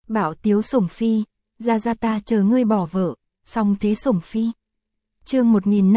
Bảo Tiếu Sủng Phi, ra ta chờ ngươi bỏ vợ, xong thế Sủng Phi. Chương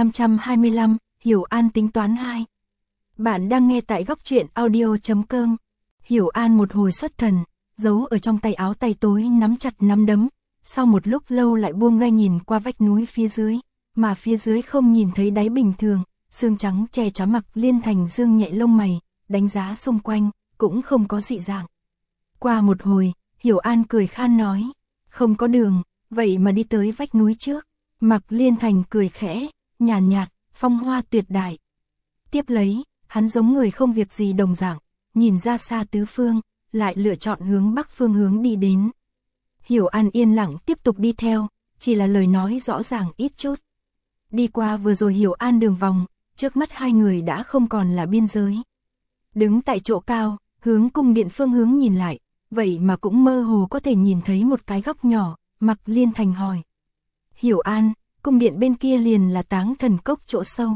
1525, Hiểu An tính toán 2. Bạn đang nghe tại góc truyện audio.com. Hiểu An một hồi xuất thần, giấu ở trong tay áo tay tối nắm chặt nắm đấm, sau một lúc lâu lại buông ra nhìn qua vách núi phía dưới, mà phía dưới không nhìn thấy đáy bình thường, xương trắng che chở Mặc Liên Thành dương nhẹ lông mày, đánh giá xung quanh, cũng không có dị dạng. Qua một hồi, Hiểu An cười khan nói, không có đường, vậy mà đi tới vách núi trước. Mặc Liên Thành cười khẽ, nhàn nhạt, phong hoa tuyệt đại. Tiếp lấy, hắn giống người không việc gì đồng dạng, nhìn ra xa tứ phương, lại lựa chọn hướng bắc phương hướng đi đến. Hiểu An yên lặng tiếp tục đi theo, chỉ là lời nói rõ ràng ít chút. Đi qua vừa rồi Hiểu An đường vòng, trước mắt hai người đã không còn là biên giới. Đứng tại chỗ cao, hướng cung điện phương hướng nhìn lại, vậy mà cũng mơ hồ có thể nhìn thấy một cái góc nhỏ. Mặc Liên Thành hỏi, Hiểu An, cung điện bên kia liền là Táng Thần Cốc chỗ sâu.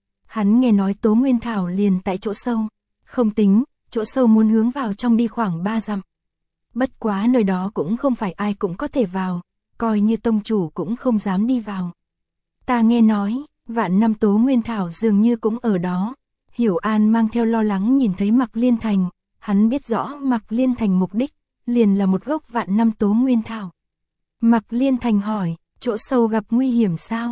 Hắn nghe nói Tố Nguyên Thảo liền tại chỗ sâu, không tính, chỗ sâu muốn hướng vào trong đi khoảng 3 dặm. Bất quá nơi đó cũng không phải ai cũng có thể vào, coi như tông chủ cũng không dám đi vào. Ta nghe nói, vạn năm Tố Nguyên Thảo dường như cũng ở đó. Hiểu An mang theo lo lắng nhìn thấy Mặc Liên Thành, hắn biết rõ Mặc Liên Thành mục đích, liền là một gốc vạn năm Tố Nguyên Thảo. Mặc Liên Thành hỏi, chỗ sâu gặp nguy hiểm sao?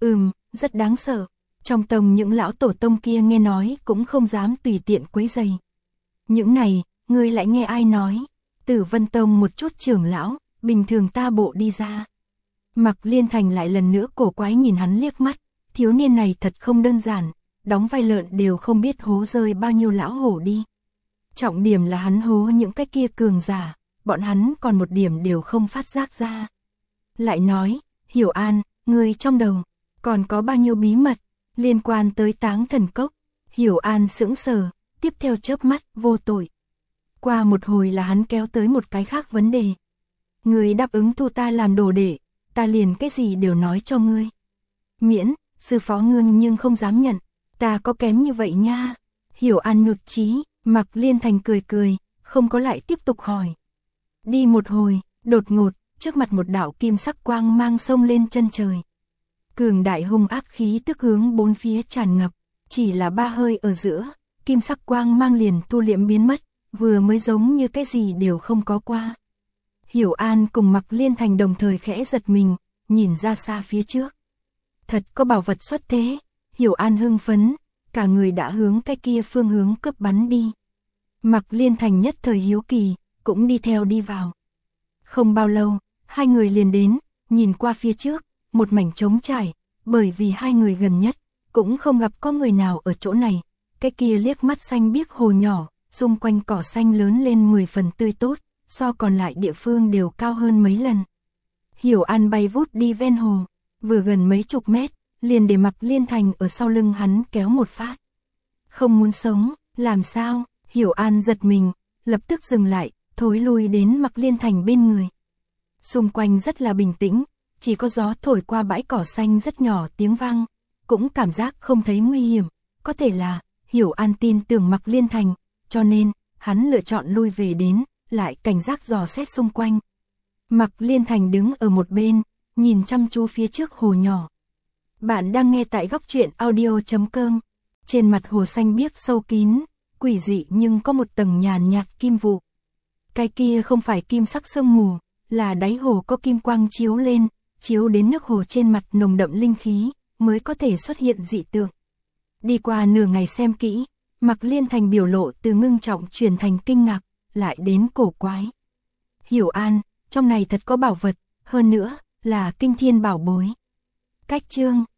Rất đáng sợ. Trong tông những lão tổ tông kia nghe nói cũng không dám tùy tiện quấy rầy. Những này, ngươi lại nghe ai nói? Tử Vân Tông một chút trưởng lão, bình thường ta bộ đi ra. Mặc Liên Thành lại lần nữa cổ quái nhìn hắn liếc mắt, thiếu niên này thật không đơn giản, đóng vai lợn đều không biết hố rơi bao nhiêu lão hổ đi. Trọng điểm là hắn hố những cái kia cường giả, bọn hắn còn một điểm đều không phát giác ra. Lại nói, Hiểu An, ngươi trong đầu, còn có bao nhiêu bí mật, liên quan tới Táng Thần Cốc. Hiểu An sững sờ, tiếp theo chớp mắt, vô tội. Qua một hồi là hắn kéo tới một cái khác vấn đề. Ngươi đáp ứng thu ta làm đồ đệ, ta liền cái gì đều nói cho ngươi. Miễn, sư phó ngươi nhưng không dám nhận, ta có kém như vậy nha. Hiểu An nhụt chí, Mặc Liên Thành cười cười, không có lại tiếp tục hỏi. Đi một hồi, đột ngột, trước mặt một đạo kim sắc quang mang xông lên chân trời. Cường đại hung ác khí tức hướng bốn phía tràn ngập, chỉ là ba hơi ở giữa, kim sắc quang mang liền thu liễm biến mất, vừa mới giống như cái gì đều không có qua. Hiểu An cùng Mặc Liên Thành đồng thời khẽ giật mình, nhìn ra xa phía trước. Thật có bảo vật xuất thế, Hiểu An hưng phấn, cả người đã hướng cái kia phương hướng cướp bắn đi. Mặc Liên Thành nhất thời hiếu kỳ, cũng đi theo đi vào. Không bao lâu, hai người liền đến, nhìn qua phía trước, một mảnh trống trải, bởi vì hai người gần nhất, cũng không gặp có người nào ở chỗ này. Cái kia liếc mắt xanh biếc hồ nhỏ, xung quanh cỏ xanh lớn lên 10 phần tươi tốt, so còn lại địa phương đều cao hơn mấy lần. Hiểu An bay vút đi ven hồ, vừa gần mấy chục mét, liền để Mặc Liên Thành ở sau lưng hắn kéo một phát. Không muốn sống, làm sao? Hiểu An giật mình, lập tức dừng lại, thối lui đến Mặc Liên Thành bên người. Xung quanh rất là bình tĩnh, chỉ có gió thổi qua bãi cỏ xanh rất nhỏ tiếng vang, cũng cảm giác không thấy nguy hiểm, có thể là Hiểu An tin tưởng Mặc Liên Thành, cho nên hắn lựa chọn lui về đến, lại cảnh giác dò xét xung quanh. Mặc Liên Thành đứng ở một bên, nhìn chăm chú phía trước hồ nhỏ. Bạn đang nghe tại góc truyện audio.com. Trên mặt hồ xanh biếc sâu kín, quỷ dị nhưng có một tầng nhàn nhạt kim vụ. Cái kia không phải kim sắc sương mù, là đáy hồ có kim quang chiếu lên, chiếu đến nước hồ trên mặt nồng đậm linh khí, mới có thể xuất hiện dị tượng. Đi qua nửa ngày xem kỹ, Mặc Liên Thành biểu lộ từ ngưng trọng chuyển thành kinh ngạc, lại đến cổ quái. Hiểu An, trong này thật có bảo vật, hơn nữa, là kinh thiên bảo bối. Cách chương